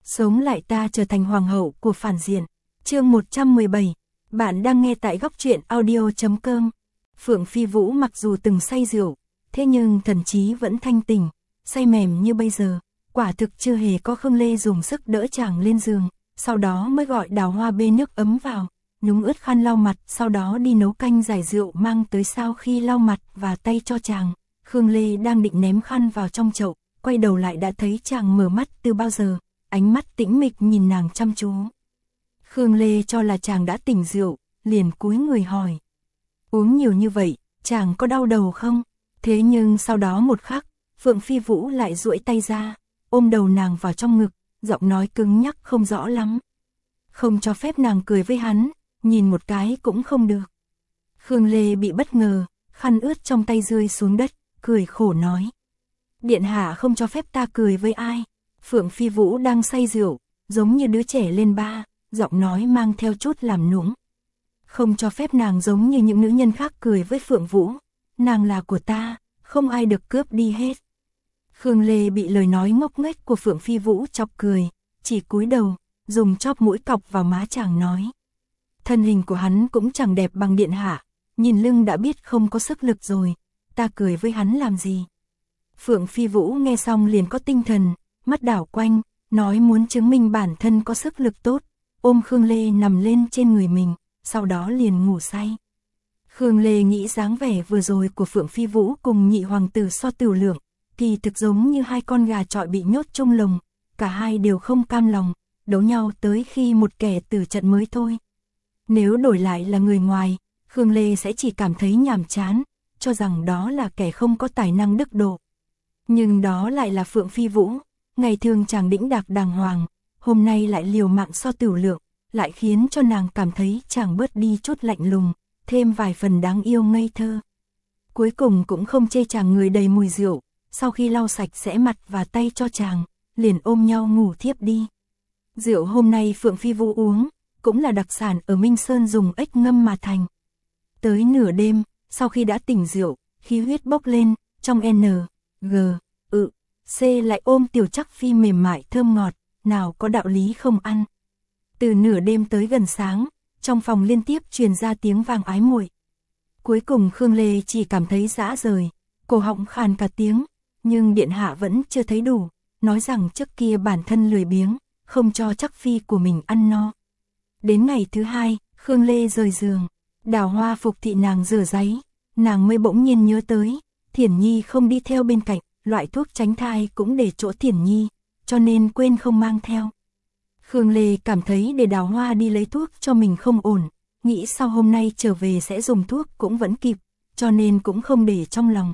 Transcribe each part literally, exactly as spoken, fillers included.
Sống lại ta trở thành hoàng hậu của phản diện. Chương một trăm mười bảy. Bạn đang nghe tại góc truyện audio chấm com. Phượng Phi Vũ mặc dù từng say rượu, thế nhưng thần trí vẫn thanh tỉnh, say mềm như bây giờ. Quả thực chưa hề có Khương Lê dùng sức đỡ chàng lên giường, sau đó mới gọi Đào Hoa bê nước ấm vào, nhúng ướt khăn lau mặt, sau đó đi nấu canh giải rượu mang tới. Sau khi lau mặt và tay cho chàng, Khương Lê đang định ném khăn vào trong chậu, quay đầu lại đã thấy chàng mở mắt từ bao giờ, ánh mắt tĩnh mịch nhìn nàng chăm chú. Khương Lê cho là chàng đã tỉnh rượu, liền cúi người hỏi: uống nhiều như vậy, chàng có đau đầu không? Thế nhưng sau đó một khắc, Phượng Phi Vũ lại duỗi tay ra, ôm đầu nàng vào trong ngực, giọng nói cứng nhắc không rõ lắm. Không cho phép nàng cười với hắn, nhìn một cái cũng không được. Khương Lê bị bất ngờ, khăn ướt trong tay rơi xuống đất, cười khổ nói: Điện hạ không cho phép ta cười với ai? Phượng Phi Vũ đang say rượu, giống như đứa trẻ lên ba, giọng nói mang theo chút làm nũng. Không cho phép nàng giống như những nữ nhân khác cười với Phượng Vũ, nàng là của ta, không ai được cướp đi hết. Khương Lê bị lời nói ngốc nghếch của Phượng Phi Vũ chọc cười, chỉ cúi đầu, dùng chóp mũi cọc vào má chàng nói: thân hình của hắn cũng chẳng đẹp bằng điện hạ, nhìn lưng đã biết không có sức lực rồi, ta cười với hắn làm gì? Phượng Phi Vũ nghe xong liền có tinh thần, mắt đảo quanh, nói muốn chứng minh bản thân có sức lực tốt, ôm Khương Lê nằm lên trên người mình, sau đó liền ngủ say. Khương Lê nghĩ dáng vẻ vừa rồi của Phượng Phi Vũ cùng nhị hoàng tử So Tửu Lượng, kỳ thực giống như hai con gà chọi bị nhốt trong lồng, cả hai đều không cam lòng, đấu nhau tới khi một kẻ tử trận mới thôi. Nếu đổi lại là người ngoài, Khương Lê sẽ chỉ cảm thấy nhàm chán, cho rằng đó là kẻ không có tài năng đức độ. Nhưng đó lại là Phượng Phi Vũ, ngày thường chàng đĩnh đạc đàng hoàng, hôm nay lại liều mạng So Tửu Lượng, lại khiến cho nàng cảm thấy chàng bớt đi chút lạnh lùng, thêm vài phần đáng yêu ngây thơ. Cuối cùng cũng không chê chàng người đầy mùi rượu, sau khi lau sạch sẽ mặt và tay cho chàng, liền ôm nhau ngủ thiếp đi. Rượu hôm nay Phượng Phi Vũ uống, cũng là đặc sản ở Minh Sơn dùng ếch ngâm mà thành. Tới nửa đêm, sau khi đã tỉnh rượu, khí huyết bốc lên, trong N, G, ự, C lại ôm Tiểu Trắc Phi mềm mại thơm ngọt, nào có đạo lý không ăn. Từ nửa đêm tới gần sáng, trong phòng liên tiếp truyền ra tiếng vang ái muội. Cuối cùng Khương Lê chỉ cảm thấy rã rời, cổ họng khàn cả tiếng, nhưng điện hạ vẫn chưa thấy đủ, nói rằng trước kia bản thân lười biếng, không cho Trắc Phi của mình ăn no. Đến ngày thứ hai, Khương Lê rời giường, Đào Hoa phục thị nàng rửa giấy, nàng mới bỗng nhiên nhớ tới, Thiển Nhi không đi theo bên cạnh, loại thuốc tránh thai cũng để chỗ Thiển Nhi, cho nên quên không mang theo. Khương Lê cảm thấy để Đào Hoa đi lấy thuốc cho mình không ổn, nghĩ sau hôm nay trở về sẽ dùng thuốc cũng vẫn kịp, cho nên cũng không để trong lòng.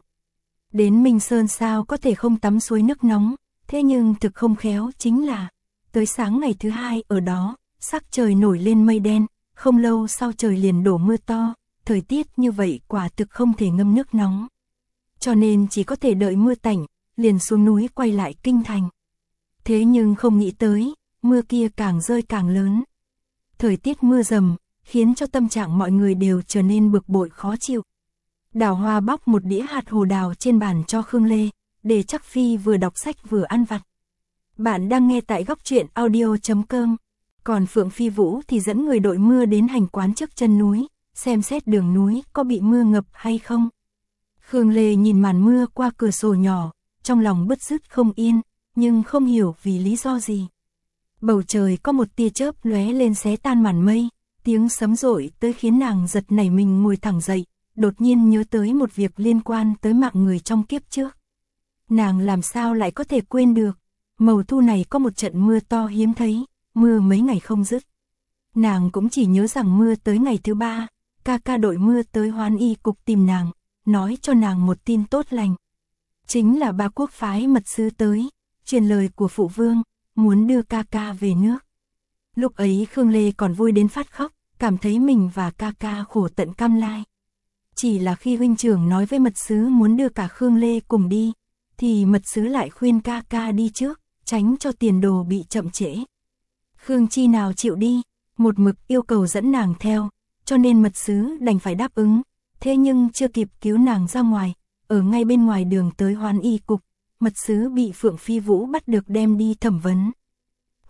Đến Minh Sơn sao có thể không tắm suối nước nóng, thế nhưng thực không khéo chính là, tới sáng ngày thứ hai ở đó, sắc trời nổi lên mây đen, không lâu sau trời liền đổ mưa to, thời tiết như vậy quả thực không thể ngâm nước nóng. Cho nên chỉ có thể đợi mưa tạnh, liền xuống núi quay lại kinh thành. Thế nhưng không nghĩ tới, mưa kia càng rơi càng lớn. Thời tiết mưa rầm, khiến cho tâm trạng mọi người đều trở nên bực bội khó chịu. Đào Hoa bóc một đĩa hạt hồ đào trên bàn cho Khương Lê, để Trắc Phi vừa đọc sách vừa ăn vặt. Bạn đang nghe tại góc truyện audio chấm com. Còn Phượng Phi Vũ thì dẫn người đội mưa đến hành quán trước chân núi, xem xét đường núi có bị mưa ngập hay không. Khương Lê nhìn màn mưa qua cửa sổ nhỏ, trong lòng bứt rứt không yên, nhưng không hiểu vì lý do gì. Bầu trời có một tia chớp lóe lên xé tan màn mây, tiếng sấm rội tới khiến nàng giật nảy mình ngồi thẳng dậy, đột nhiên nhớ tới một việc liên quan tới mạng người trong kiếp trước. Nàng làm sao lại có thể quên được, mầu thu này có một trận mưa to hiếm thấy, mưa mấy ngày không dứt. Nàng cũng chỉ nhớ rằng mưa tới ngày thứ ba, ca ca đội mưa tới Hoán Y cục tìm nàng, nói cho nàng một tin tốt lành. Chính là Ba Quốc phái mật sứ tới, truyền lời của phụ vương, muốn đưa ca ca về nước. Lúc ấy Khương Lê còn vui đến phát khóc, cảm thấy mình và ca ca khổ tận cam lai. Chỉ là khi huynh trưởng nói với mật sứ muốn đưa cả Khương Lê cùng đi, thì mật sứ lại khuyên ca ca đi trước, tránh cho tiền đồ bị chậm trễ. Khương Chi nào chịu đi, một mực yêu cầu dẫn nàng theo, cho nên mật sứ đành phải đáp ứng. Thế nhưng chưa kịp cứu nàng ra ngoài, ở ngay bên ngoài đường tới Hoán Y cục, mật sứ bị Phượng Phi Vũ bắt được đem đi thẩm vấn.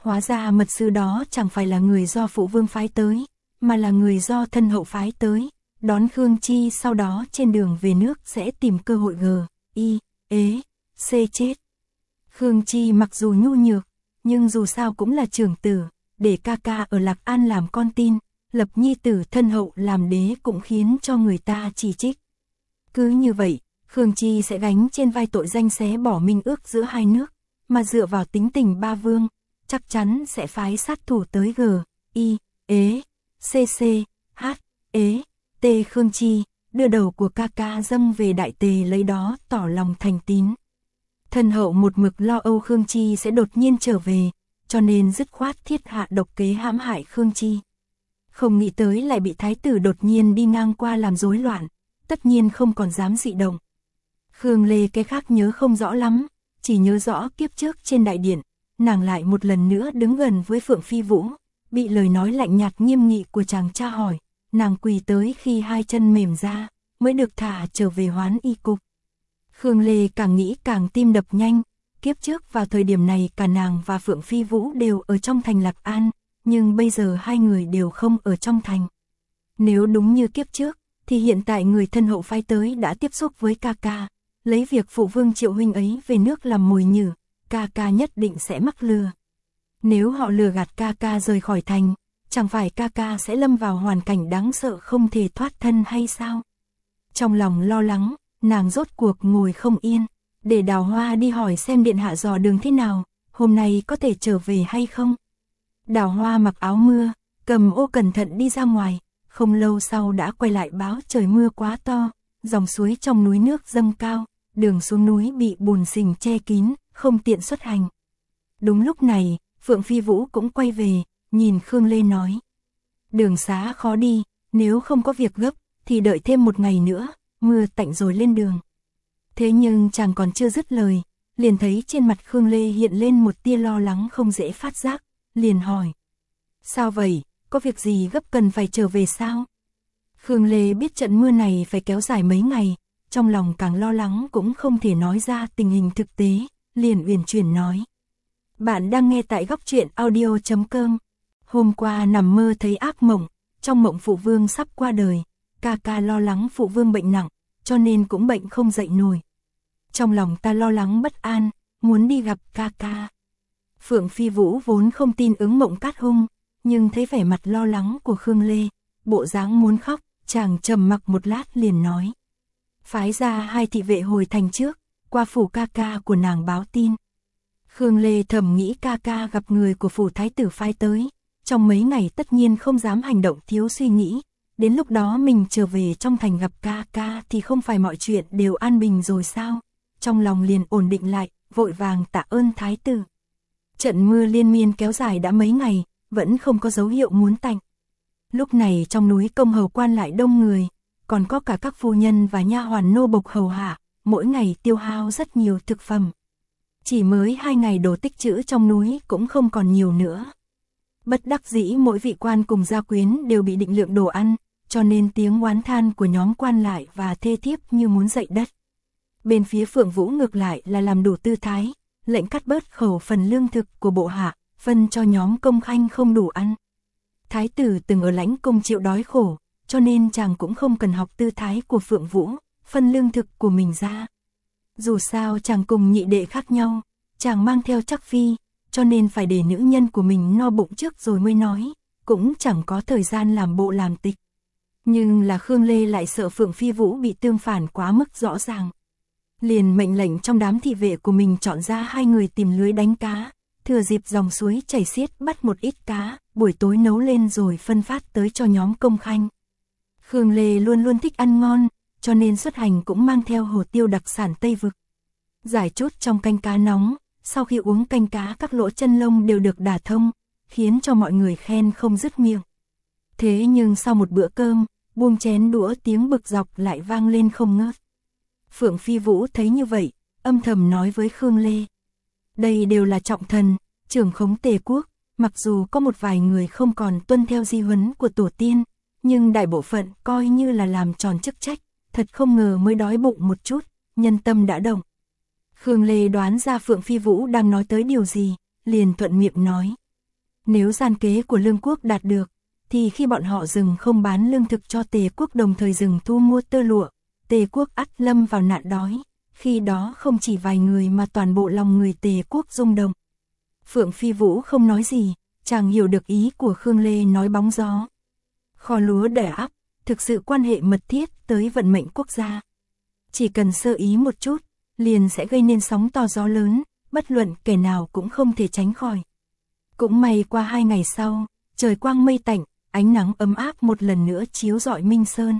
Hóa ra mật sứ đó chẳng phải là người do phụ vương phái tới, mà là người do thân hậu phái tới, đón Khương Chi sau đó trên đường về nước sẽ tìm cơ hội g, i, ế, c chết. Khương Chi mặc dù nhu nhược, nhưng dù sao cũng là trưởng tử, để ca ca ở Lạc An làm con tin, lập nhi tử thân hậu làm đế cũng khiến cho người ta chỉ trích. Cứ như vậy, Khương Chi sẽ gánh trên vai tội danh xé bỏ minh ước giữa hai nước, mà dựa vào tính tình ba vương, chắc chắn sẽ phái sát thủ tới g, i, ế, c c, h, ế, t Khương Chi, đưa đầu của ca ca dâng về đại tề lấy đó tỏ lòng thành tín. Thân hậu một mực lo âu Khương Chi sẽ đột nhiên trở về, cho nên dứt khoát thiết hạ độc kế hãm hại Khương Chi. Không nghĩ tới lại bị thái tử đột nhiên đi ngang qua làm rối loạn, tất nhiên không còn dám dị động. Khương Lê cái khác nhớ không rõ lắm, chỉ nhớ rõ kiếp trước trên đại điện, nàng lại một lần nữa đứng gần với Phượng Phi Vũ, bị lời nói lạnh nhạt nghiêm nghị của chàng cha hỏi, nàng quỳ tới khi hai chân mềm ra, mới được thả trở về Hoán Y cục. Khương Lê càng nghĩ càng tim đập nhanh, kiếp trước vào thời điểm này cả nàng và Phượng Phi Vũ đều ở trong thành Lạc An, nhưng bây giờ hai người đều không ở trong thành. Nếu đúng như kiếp trước, thì hiện tại người thân hậu phái tới đã tiếp xúc với ca ca, lấy việc phụ vương Triệu huynh ấy về nước làm mồi nhử, ca ca nhất định sẽ mắc lừa. Nếu họ lừa gạt ca ca rời khỏi thành, chẳng phải ca ca sẽ lâm vào hoàn cảnh đáng sợ không thể thoát thân hay sao? Trong lòng lo lắng, nàng rốt cuộc ngồi không yên, để Đào Hoa đi hỏi xem điện hạ dò đường thế nào, hôm nay có thể trở về hay không. Đào Hoa mặc áo mưa, cầm ô cẩn thận đi ra ngoài, không lâu sau đã quay lại báo trời mưa quá to, dòng suối trong núi nước dâng cao, đường xuống núi bị bùn sình che kín, không tiện xuất hành. Đúng lúc này, Phượng Phi Vũ cũng quay về, nhìn Khương Lê nói. Đường xá khó đi, nếu không có việc gấp, thì đợi thêm một ngày nữa, mưa tạnh rồi lên đường. Thế nhưng chàng còn chưa dứt lời, liền thấy trên mặt Khương Lê hiện lên một tia lo lắng không dễ phát giác, liền hỏi. Sao vậy, có việc gì gấp cần phải trở về sao? Khương Lê biết trận mưa này phải kéo dài mấy ngày, trong lòng càng lo lắng cũng không thể nói ra tình hình thực tế, liền uyển chuyển nói. Bạn đang nghe tại góc truyện audio chấm com. Hôm qua nằm mơ thấy ác mộng, trong mộng phụ vương sắp qua đời, ca ca lo lắng phụ vương bệnh nặng, cho nên cũng bệnh không dậy nổi. Trong lòng ta lo lắng bất an, muốn đi gặp ca ca. Phượng Phi Vũ vốn không tin ứng mộng cát hung, nhưng thấy vẻ mặt lo lắng của Khương Lê, bộ dáng muốn khóc, chàng trầm mặc một lát liền nói. Phái ra hai thị vệ hồi thành trước, qua phủ ca ca của nàng báo tin. Khương Lê thầm nghĩ ca ca gặp người của phủ thái tử phái tới, trong mấy ngày tất nhiên không dám hành động thiếu suy nghĩ, đến lúc đó mình trở về trong thành gặp ca ca thì không phải mọi chuyện đều an bình rồi sao, trong lòng liền ổn định lại, vội vàng tạ ơn thái tử. Trận mưa liên miên kéo dài đã mấy ngày, vẫn không có dấu hiệu muốn tạnh. Lúc này trong núi công hầu quan lại đông người, còn có cả các phu nhân và nha hoàn nô bộc hầu hạ, mỗi ngày tiêu hao rất nhiều thực phẩm. Chỉ mới hai ngày đồ tích trữ trong núi cũng không còn nhiều nữa. Bất đắc dĩ mỗi vị quan cùng gia quyến đều bị định lượng đồ ăn, cho nên tiếng oán than của nhóm quan lại và thê thiếp như muốn dậy đất. Bên phía Phượng Vũ ngược lại là làm đủ tư thái, lệnh cắt bớt khẩu phần lương thực của bộ hạ, phân cho nhóm công khanh không đủ ăn. Thái tử từng ở lãnh cung chịu đói khổ, cho nên chàng cũng không cần học tư thái của Phượng Vũ, phân lương thực của mình ra. Dù sao chàng cùng nhị đệ khác nhau, chàng mang theo Trắc Phi, cho nên phải để nữ nhân của mình no bụng trước rồi mới nói, cũng chẳng có thời gian làm bộ làm tịch. Nhưng là Khương Lê lại sợ Phượng Phi Vũ bị tương phản quá mức rõ ràng. Liền mệnh lệnh trong đám thị vệ của mình chọn ra hai người tìm lưới đánh cá, thừa dịp dòng suối chảy xiết bắt một ít cá, buổi tối nấu lên rồi phân phát tới cho nhóm công khanh. Khương Lê luôn luôn thích ăn ngon, cho nên xuất hành cũng mang theo hồ tiêu đặc sản Tây Vực. Giải chút trong canh cá nóng, sau khi uống canh cá các lỗ chân lông đều được đả thông, khiến cho mọi người khen không dứt miệng. Thế nhưng sau một bữa cơm, buông chén đũa tiếng bực dọc lại vang lên không ngớt. Phượng Phi Vũ thấy như vậy, âm thầm nói với Khương Lê. Đây đều là trọng thần, trưởng khống Tề quốc, mặc dù có một vài người không còn tuân theo di huấn của tổ tiên, nhưng đại bộ phận coi như là làm tròn chức trách, thật không ngờ mới đói bụng một chút, nhân tâm đã động. Khương Lê đoán ra Phượng Phi Vũ đang nói tới điều gì, liền thuận miệng nói. Nếu gian kế của Lương quốc đạt được, thì khi bọn họ dừng không bán lương thực cho Tề quốc đồng thời dừng thu mua tơ lụa, Tề quốc ắt lâm vào nạn đói, khi đó không chỉ vài người mà toàn bộ lòng người Tề quốc rung động. Phượng Phi Vũ không nói gì, chàng hiểu được ý của Khương Lê nói bóng gió. Kho lúa đẻ ắp, thực sự quan hệ mật thiết tới vận mệnh quốc gia. Chỉ cần sơ ý một chút, liền sẽ gây nên sóng to gió lớn, bất luận kẻ nào cũng không thể tránh khỏi. Cũng may qua hai ngày sau, trời quang mây tạnh, ánh nắng ấm áp một lần nữa chiếu rọi Minh Sơn.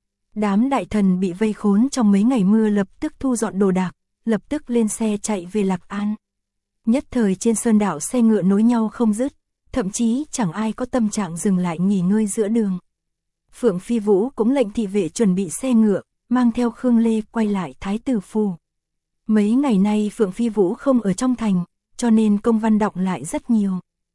Đám đại thần bị vây khốn trong mấy ngày mưa lập tức thu dọn đồ đạc, lập tức lên xe chạy về Lạc An. Nhất thời trên sơn đảo xe ngựa nối nhau không dứt, thậm chí chẳng ai có tâm trạng dừng lại nghỉ ngơi giữa đường. Phượng Phi Vũ cũng lệnh thị vệ chuẩn bị xe ngựa, mang theo Khương Lê quay lại Thái Tử Phủ. Mấy ngày nay Phượng Phi Vũ không ở trong thành, cho nên công văn đọng lại rất nhiều.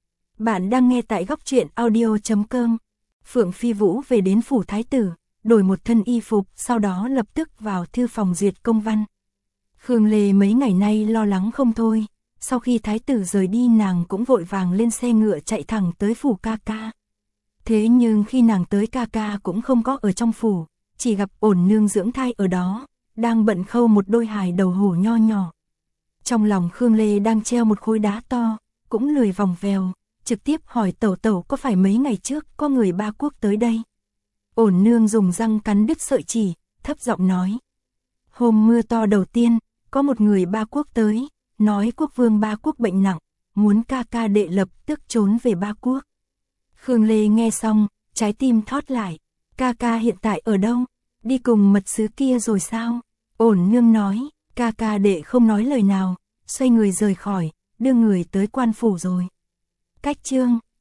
Bạn đang nghe tại góc truyện audio chấm com. Phượng Phi Vũ về đến Phủ Thái Tử, đổi một thân y phục, sau đó lập tức vào thư phòng duyệt công văn. Khương Lê mấy ngày nay lo lắng không thôi, sau khi Thái Tử rời đi nàng cũng vội vàng lên xe ngựa chạy thẳng tới Phủ ca ca. Thế nhưng khi nàng tới ca ca cũng không có ở trong phủ, chỉ gặp ổn nương dưỡng thai ở đó, đang bận khâu một đôi hài đầu hổ nho nhỏ. Trong lòng Khương Lê đang treo một khối đá to, cũng lười vòng vèo, trực tiếp hỏi tẩu tẩu có phải mấy ngày trước có người Ba Quốc tới đây. Ổn nương dùng răng cắn đứt sợi chỉ, thấp giọng nói. Hôm mưa to đầu tiên, có một người Ba Quốc tới, nói quốc vương Ba Quốc bệnh nặng, muốn ca ca đệ lập tức trốn về Ba Quốc. Khương Lê nghe xong, trái tim thót lại, ca ca hiện tại ở đâu, đi cùng mật sứ kia rồi sao? Ổn nương nói, ca ca đệ không nói lời nào, xoay người rời khỏi, đưa người tới quan phủ rồi. Cách chương